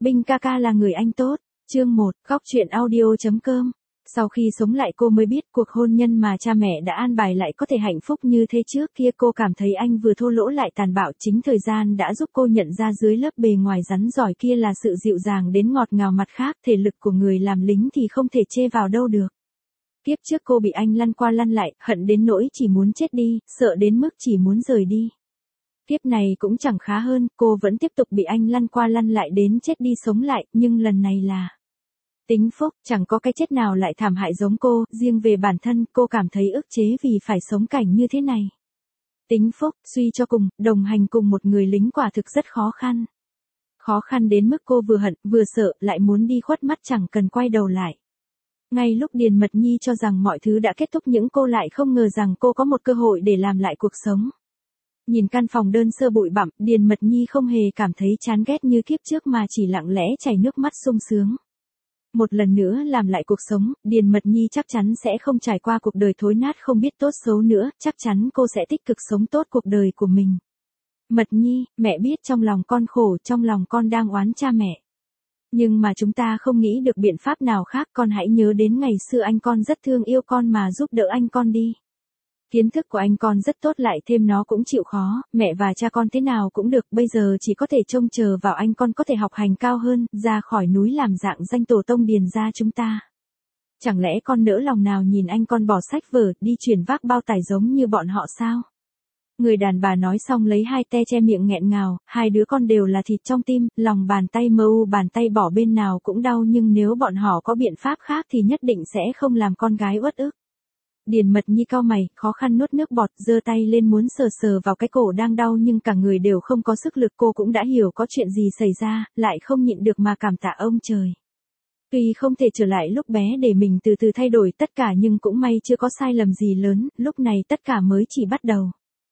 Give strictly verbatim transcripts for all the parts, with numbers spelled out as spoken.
Binh ca ca là người anh tốt. Chương một, góc truyện audio.com. Sau khi sống lại cô mới biết cuộc hôn nhân mà cha mẹ đã an bài lại có thể hạnh phúc như thế. Trước kia cô cảm thấy anh vừa thô lỗ lại tàn bạo, chính thời gian đã giúp cô nhận ra dưới lớp bề ngoài rắn giỏi kia là sự dịu dàng đến ngọt ngào. Mặt khác, thể lực của người làm lính thì không thể chê vào đâu được. Kiếp trước cô bị anh lăn qua lăn lại, hận đến nỗi chỉ muốn chết đi, sợ đến mức chỉ muốn rời đi. Kiếp này cũng chẳng khá hơn, cô vẫn tiếp tục bị anh lăn qua lăn lại đến chết đi sống lại, nhưng lần này là tính phúc, chẳng có cái chết nào lại thảm hại giống cô. Riêng về bản thân, cô cảm thấy ức chế vì phải sống cảnh như thế này. Tính phúc, suy cho cùng, đồng hành cùng một người lính quả thực rất khó khăn. Khó khăn đến mức cô vừa hận, vừa sợ, lại muốn đi khuất mắt chẳng cần quay đầu lại. Ngay lúc Điền Mật Nhi cho rằng mọi thứ đã kết thúc, những cô lại không ngờ rằng cô có một cơ hội để làm lại cuộc sống. Nhìn căn phòng đơn sơ bụi bặm, Điền Mật Nhi không hề cảm thấy chán ghét như kiếp trước mà chỉ lặng lẽ chảy nước mắt sung sướng. Một lần nữa làm lại cuộc sống, Điền Mật Nhi chắc chắn sẽ không trải qua cuộc đời thối nát không biết tốt xấu nữa, chắc chắn cô sẽ tích cực sống tốt cuộc đời của mình. Mật Nhi, mẹ biết trong lòng con khổ, trong lòng con đang oán cha mẹ. Nhưng mà chúng ta không nghĩ được biện pháp nào khác, con hãy nhớ đến ngày xưa anh con rất thương yêu con mà giúp đỡ anh con đi. Kiến thức của anh con rất tốt, lại thêm nó cũng chịu khó, mẹ và cha con thế nào cũng được, bây giờ chỉ có thể trông chờ vào anh con có thể học hành cao hơn, ra khỏi núi làm dạng danh tổ tông Điền gia chúng ta. Chẳng lẽ con nỡ lòng nào nhìn anh con bỏ sách vở, đi chuyển vác bao tải giống như bọn họ sao? Người đàn bà nói xong lấy hai te che miệng nghẹn ngào, hai đứa con đều là thịt trong tim, lòng bàn tay mơ u, bàn tay bỏ bên nào cũng đau, nhưng nếu bọn họ có biện pháp khác thì nhất định sẽ không làm con gái uất ức. Điền Mật Nhi cau mày, khó khăn nuốt nước bọt, giơ tay lên muốn sờ sờ vào cái cổ đang đau nhưng cả người đều không có sức lực. Cô cũng đã hiểu có chuyện gì xảy ra, lại không nhịn được mà cảm tạ ông trời. Tuy không thể trở lại lúc bé để mình từ từ thay đổi tất cả, nhưng cũng may chưa có sai lầm gì lớn, lúc này tất cả mới chỉ bắt đầu.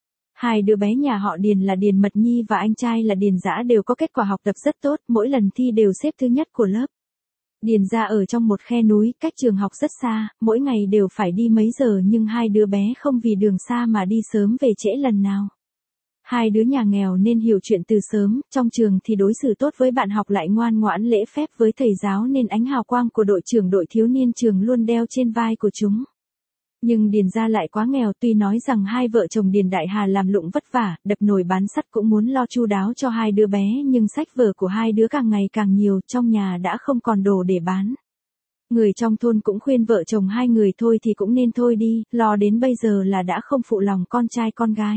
Hai đứa bé nhà họ Điền là Điền Mật Nhi và anh trai là Điền Dã đều có kết quả học tập rất tốt, mỗi lần thi đều xếp thứ nhất của lớp. Điền gia ở trong một khe núi, cách trường học rất xa, mỗi ngày đều phải đi mấy giờ, nhưng hai đứa bé không vì đường xa mà đi sớm về trễ lần nào. Hai đứa nhà nghèo nên hiểu chuyện từ sớm, trong trường thì đối xử tốt với bạn học, lại ngoan ngoãn lễ phép với thầy giáo, nên ánh hào quang của đội trưởng đội thiếu niên trường luôn đeo trên vai của chúng. Nhưng Điền gia lại quá nghèo, tuy nói rằng hai vợ chồng Điền Đại Hà làm lụng vất vả, đập nồi bán sắt cũng muốn lo chu đáo cho hai đứa bé, nhưng sách vở của hai đứa càng ngày càng nhiều, trong nhà đã không còn đồ để bán. Người trong thôn cũng khuyên vợ chồng hai người thôi thì cũng nên thôi đi, lo đến bây giờ là đã không phụ lòng con trai con gái.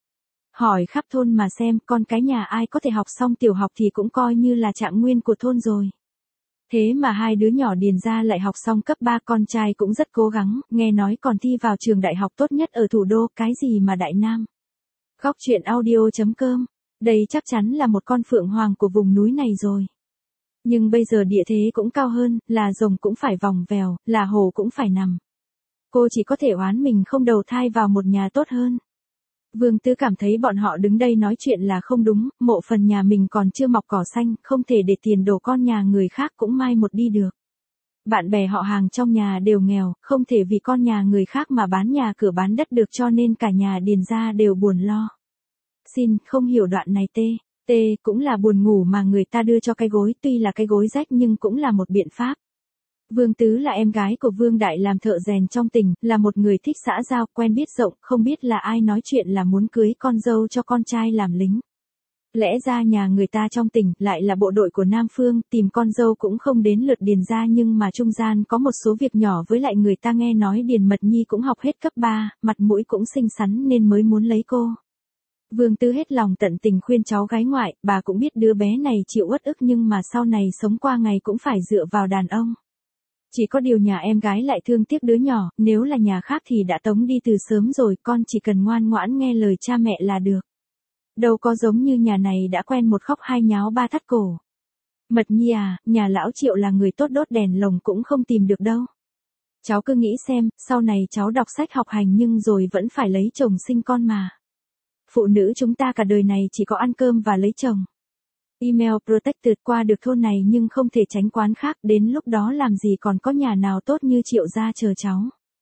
Hỏi khắp thôn mà xem, con cái nhà ai có thể học xong tiểu học thì cũng coi như là trạng nguyên của thôn rồi. Thế mà hai đứa nhỏ Điền gia lại học xong cấp ba, con trai cũng rất cố gắng, nghe nói còn thi vào trường đại học tốt nhất ở thủ đô, cái gì mà Đại Nam. Góc truyện audio.com, đây chắc chắn là một con phượng hoàng của vùng núi này rồi. Nhưng bây giờ địa thế cũng cao hơn, là rồng cũng phải vòng vèo, là hổ cũng phải nằm. Cô chỉ có thể oán mình không đầu thai vào một nhà tốt hơn. Vương Tứ cảm thấy bọn họ đứng đây nói chuyện là không đúng, mộ phần nhà mình còn chưa mọc cỏ xanh, không thể để tiền đồ con nhà người khác cũng mai một đi được. Bạn bè họ hàng trong nhà đều nghèo, không thể vì con nhà người khác mà bán nhà cửa bán đất được, cho nên cả nhà Điền gia đều buồn lo. Xin, không hiểu đoạn này tê, tê cũng là buồn ngủ mà người ta đưa cho cái gối, tuy là cái gối rách nhưng cũng là một biện pháp. Vương Tứ là em gái của Vương Đại làm thợ rèn trong tỉnh, là một người thích xã giao, quen biết rộng, không biết là ai nói chuyện là muốn cưới con dâu cho con trai làm lính. Lẽ ra nhà người ta trong tỉnh lại là bộ đội của Nam Phương, tìm con dâu cũng không đến lượt Điền gia, nhưng mà trung gian có một số việc nhỏ, với lại người ta nghe nói Điền Mật Nhi cũng học hết cấp ba, mặt mũi cũng xinh xắn nên mới muốn lấy cô. Vương Tứ hết lòng tận tình khuyên cháu gái ngoại, bà cũng biết đứa bé này chịu uất ức nhưng mà sau này sống qua ngày cũng phải dựa vào đàn ông. Chỉ có điều nhà em gái lại thương tiếc đứa nhỏ, nếu là nhà khác thì đã tống đi từ sớm rồi, con chỉ cần ngoan ngoãn nghe lời cha mẹ là được. Đâu có giống như nhà này đã quen một khóc hai nháo ba thắt cổ. Mật Nhi à, nhà lão Triệu là người tốt, đốt đèn lồng cũng không tìm được đâu. Cháu cứ nghĩ xem, sau này cháu đọc sách học hành nhưng rồi vẫn phải lấy chồng sinh con mà. Phụ nữ chúng ta cả đời này chỉ có ăn cơm và lấy chồng. Email Protected qua được thôn này nhưng không thể tránh quán khác, đến lúc đó làm gì còn có nhà nào tốt như Triệu gia chờ cháu.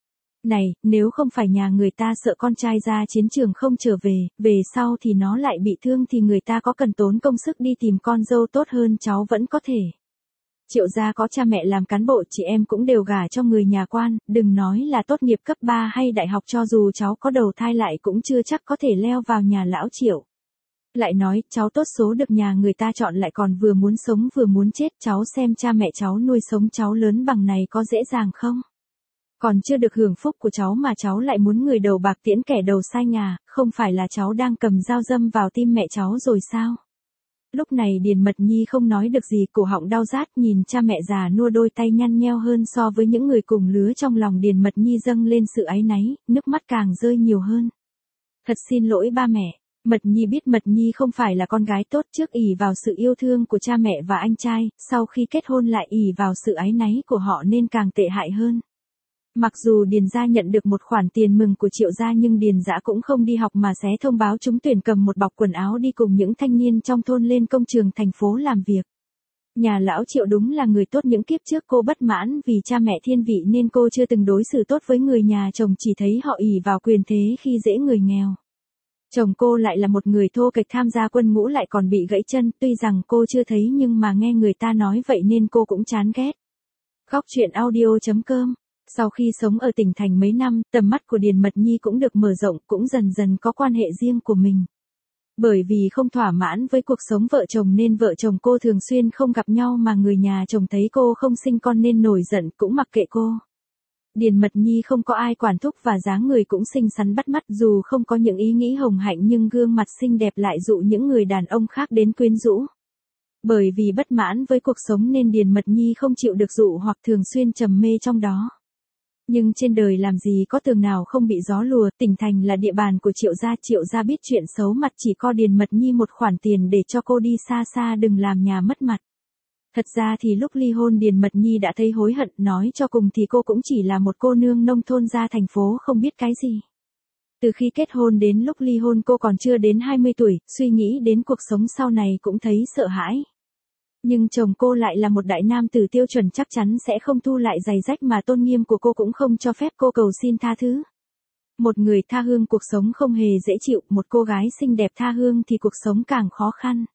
Này, nếu không phải nhà người ta sợ con trai ra chiến trường không trở về, về sau thì nó lại bị thương thì người ta có cần tốn công sức đi tìm con dâu tốt hơn cháu vẫn có thể. Triệu gia có cha mẹ làm cán bộ, chị em cũng đều gả cho người nhà quan, đừng nói là tốt nghiệp cấp ba hay đại học, cho dù cháu có đầu thai lại cũng chưa chắc có thể leo vào nhà lão Triệu. Lại nói, cháu tốt số được nhà người ta chọn lại còn vừa muốn sống vừa muốn chết, cháu xem cha mẹ cháu nuôi sống cháu lớn bằng này có dễ dàng không? Còn chưa được hưởng phúc của cháu mà cháu lại muốn người đầu bạc tiễn kẻ đầu sai nhà, không phải là cháu đang cầm dao dâm vào tim mẹ cháu rồi sao? Lúc này Điền Mật Nhi không nói được gì, cổ họng đau rát, nhìn cha mẹ già nua đôi tay nhăn nheo hơn so với những người cùng lứa, trong lòng Điền Mật Nhi dâng lên sự áy náy, nước mắt càng rơi nhiều hơn. Thật xin lỗi ba mẹ. Mật Nhi biết Mật Nhi không phải là con gái tốt, trước ỷ vào sự yêu thương của cha mẹ và anh trai, sau khi kết hôn lại ỷ vào sự áy náy của họ nên càng tệ hại hơn. Mặc dù Điền gia nhận được một khoản tiền mừng của Triệu gia nhưng Điền Dã cũng không đi học mà xé thông báo trúng tuyển, cầm một bọc quần áo đi cùng những thanh niên trong thôn lên công trường thành phố làm việc. Nhà lão Triệu đúng là người tốt, những kiếp trước cô bất mãn vì cha mẹ thiên vị nên cô chưa từng đối xử tốt với người nhà chồng, chỉ thấy họ ỷ vào quyền thế khi dễ người nghèo. Chồng cô lại là một người thô kệch, tham gia quân ngũ lại còn bị gãy chân, tuy rằng cô chưa thấy nhưng mà nghe người ta nói vậy nên cô cũng chán ghét. Góc truyện audio chấm com. Sau khi sống ở tỉnh thành mấy năm, tầm mắt của Điền Mật Nhi cũng được mở rộng, cũng dần dần có quan hệ riêng của mình. Bởi vì không thỏa mãn với cuộc sống vợ chồng nên vợ chồng cô thường xuyên không gặp nhau, mà người nhà chồng thấy cô không sinh con nên nổi giận cũng mặc kệ cô. Điền Mật Nhi không có ai quản thúc và dáng người cũng xinh xắn bắt mắt, dù không có những ý nghĩ hồng hạnh nhưng gương mặt xinh đẹp lại dụ những người đàn ông khác đến quyến rũ. Bởi vì bất mãn với cuộc sống nên Điền Mật Nhi không chịu được dụ hoặc thường xuyên trầm mê trong đó. Nhưng trên đời làm gì có tường nào không bị gió lùa, tỉnh thành là địa bàn của Triệu gia, Triệu gia biết chuyện xấu mặt chỉ co Điền Mật Nhi một khoản tiền để cho cô đi xa xa đừng làm nhà mất mặt. Thật ra thì lúc ly hôn Điền Mật Nhi đã thấy hối hận, nói cho cùng thì cô cũng chỉ là một cô nương nông thôn ra thành phố không biết cái gì. Từ khi kết hôn đến lúc ly hôn cô còn chưa đến hai mươi tuổi, suy nghĩ đến cuộc sống sau này cũng thấy sợ hãi. Nhưng chồng cô lại là một đại nam tử tiêu chuẩn, chắc chắn sẽ không thu lại giày rách, mà tôn nghiêm của cô cũng không cho phép cô cầu xin tha thứ. Một người tha hương cuộc sống không hề dễ chịu, một cô gái xinh đẹp tha hương thì cuộc sống càng khó khăn.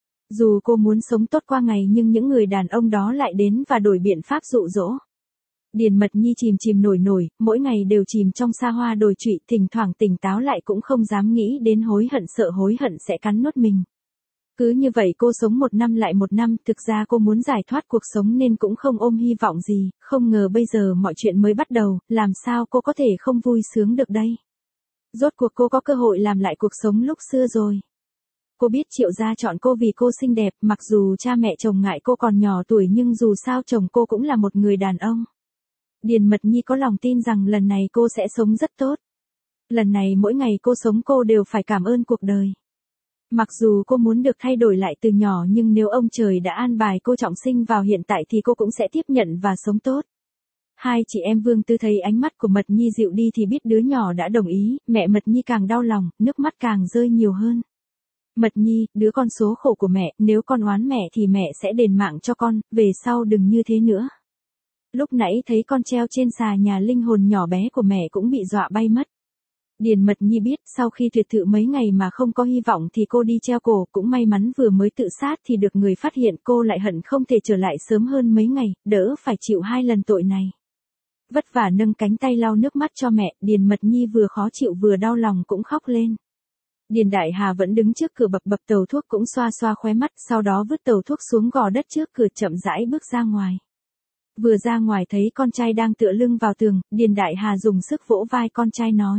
Dù cô muốn sống tốt qua ngày nhưng những người đàn ông đó lại đến và đổi biện pháp dụ dỗ. Điền Mật Nhi chìm chìm nổi nổi, mỗi ngày đều chìm trong xa hoa đồi trụy, thỉnh thoảng tỉnh táo lại cũng không dám nghĩ đến hối hận, sợ hối hận sẽ cắn nuốt mình. Cứ như vậy cô sống một năm lại một năm, thực ra cô muốn giải thoát cuộc sống nên cũng không ôm hy vọng gì, không ngờ bây giờ mọi chuyện mới bắt đầu, làm sao cô có thể không vui sướng được đây. Rốt cuộc cô có cơ hội làm lại cuộc sống lúc xưa rồi. Cô biết Triệu gia chọn cô vì cô xinh đẹp, mặc dù cha mẹ chồng ngại cô còn nhỏ tuổi nhưng dù sao chồng cô cũng là một người đàn ông. Điền Mật Nhi có lòng tin rằng lần này cô sẽ sống rất tốt. Lần này mỗi ngày cô sống cô đều phải cảm ơn cuộc đời. Mặc dù cô muốn được thay đổi lại từ nhỏ nhưng nếu ông trời đã an bài cô trọng sinh vào hiện tại thì cô cũng sẽ tiếp nhận và sống tốt. Hai chị em Vương Tư thấy ánh mắt của Mật Nhi dịu đi thì biết đứa nhỏ đã đồng ý, mẹ Mật Nhi càng đau lòng, nước mắt càng rơi nhiều hơn. Mật Nhi, đứa con số khổ của mẹ, nếu con oán mẹ thì mẹ sẽ đền mạng cho con, về sau đừng như thế nữa. Lúc nãy thấy con treo trên xà nhà, linh hồn nhỏ bé của mẹ cũng bị dọa bay mất. Điền Mật Nhi biết sau khi tuyệt thự mấy ngày mà không có hy vọng thì cô đi treo cổ, cũng may mắn vừa mới tự sát thì được người phát hiện, cô lại hận không thể trở lại sớm hơn mấy ngày, đỡ phải chịu hai lần tội này. Vất vả nâng cánh tay lau nước mắt cho mẹ, Điền Mật Nhi vừa khó chịu vừa đau lòng cũng khóc lên. Điền Đại Hà vẫn đứng trước cửa bập bập tàu thuốc cũng xoa xoa khóe mắt, sau đó vứt tàu thuốc xuống gò đất trước cửa chậm rãi bước ra ngoài. Vừa ra ngoài thấy con trai đang tựa lưng vào tường, Điền Đại Hà dùng sức vỗ vai con trai nói.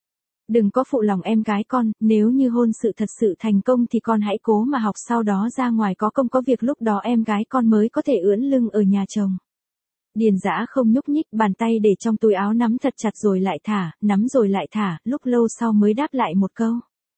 Đừng có phụ lòng em gái con, nếu như hôn sự thật sự thành công thì con hãy cố mà học, sau đó ra ngoài có công có việc, lúc đó em gái con mới có thể ưỡn lưng ở nhà chồng. Điền Dã không nhúc nhích, bàn tay để trong túi áo nắm thật chặt rồi lại thả, nắm rồi lại thả, lúc lâu sau mới đáp lại một câu.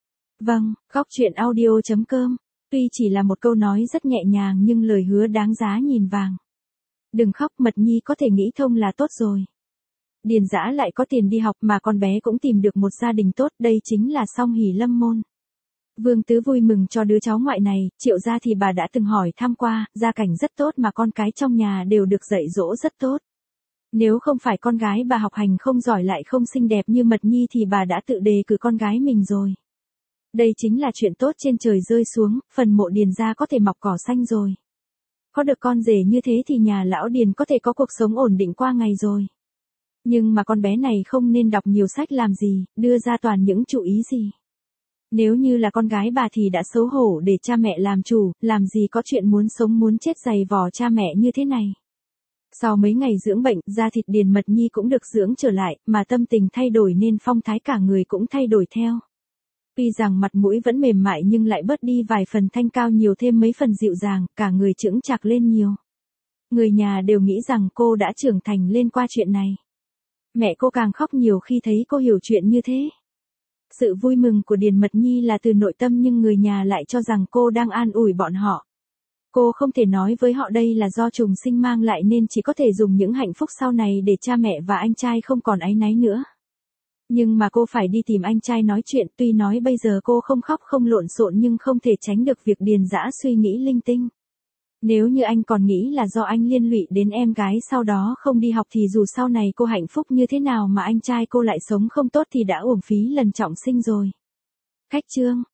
Vâng, góc truyện audio chấm com. Tuy chỉ là một câu nói rất nhẹ nhàng nhưng lời hứa đáng giá nhìn vàng. Đừng khóc, Mật Nhi có thể nghĩ thông là tốt rồi. Điền Dã lại có tiền đi học mà con bé cũng tìm được một gia đình tốt, đây chính là song hỷ lâm môn. Vương Tứ vui mừng cho đứa cháu ngoại này, Triệu gia thì bà đã từng hỏi thăm qua, gia cảnh rất tốt mà con cái trong nhà đều được dạy dỗ rất tốt. Nếu không phải con gái bà học hành không giỏi lại không xinh đẹp như Mật Nhi thì bà đã tự đề cử con gái mình rồi. Đây chính là chuyện tốt trên trời rơi xuống, phần mộ Điền gia có thể mọc cỏ xanh rồi. Có được con rể như thế thì nhà lão Điền có thể có cuộc sống ổn định qua ngày rồi. Nhưng mà con bé này không nên đọc nhiều sách làm gì, đưa ra toàn những chủ ý gì. Nếu như là con gái bà thì đã xấu hổ để cha mẹ làm chủ, làm gì có chuyện muốn sống muốn chết giày vò cha mẹ như thế này. Sau mấy ngày dưỡng bệnh, da thịt Điền Mật Nhi cũng được dưỡng trở lại, mà tâm tình thay đổi nên phong thái cả người cũng thay đổi theo. Tuy rằng mặt mũi vẫn mềm mại nhưng lại bớt đi vài phần thanh cao, nhiều thêm mấy phần dịu dàng, cả người chững chạc lên nhiều. Người nhà đều nghĩ rằng cô đã trưởng thành lên qua chuyện này. Mẹ cô càng khóc nhiều khi thấy cô hiểu chuyện như thế. Sự vui mừng của Điền Mật Nhi là từ nội tâm nhưng người nhà lại cho rằng cô đang an ủi bọn họ. Cô không thể nói với họ đây là do trùng sinh mang lại nên chỉ có thể dùng những hạnh phúc sau này để cha mẹ và anh trai không còn áy náy nữa. Nhưng mà cô phải đi tìm anh trai nói chuyện, tuy nói bây giờ cô không khóc không lộn xộn nhưng không thể tránh được việc Điền Dã suy nghĩ linh tinh. Nếu như anh còn nghĩ là do anh liên lụy đến em gái sau đó không đi học thì dù sau này cô hạnh phúc như thế nào mà anh trai cô lại sống không tốt thì đã uổng phí lần trọng sinh rồi. Cách chương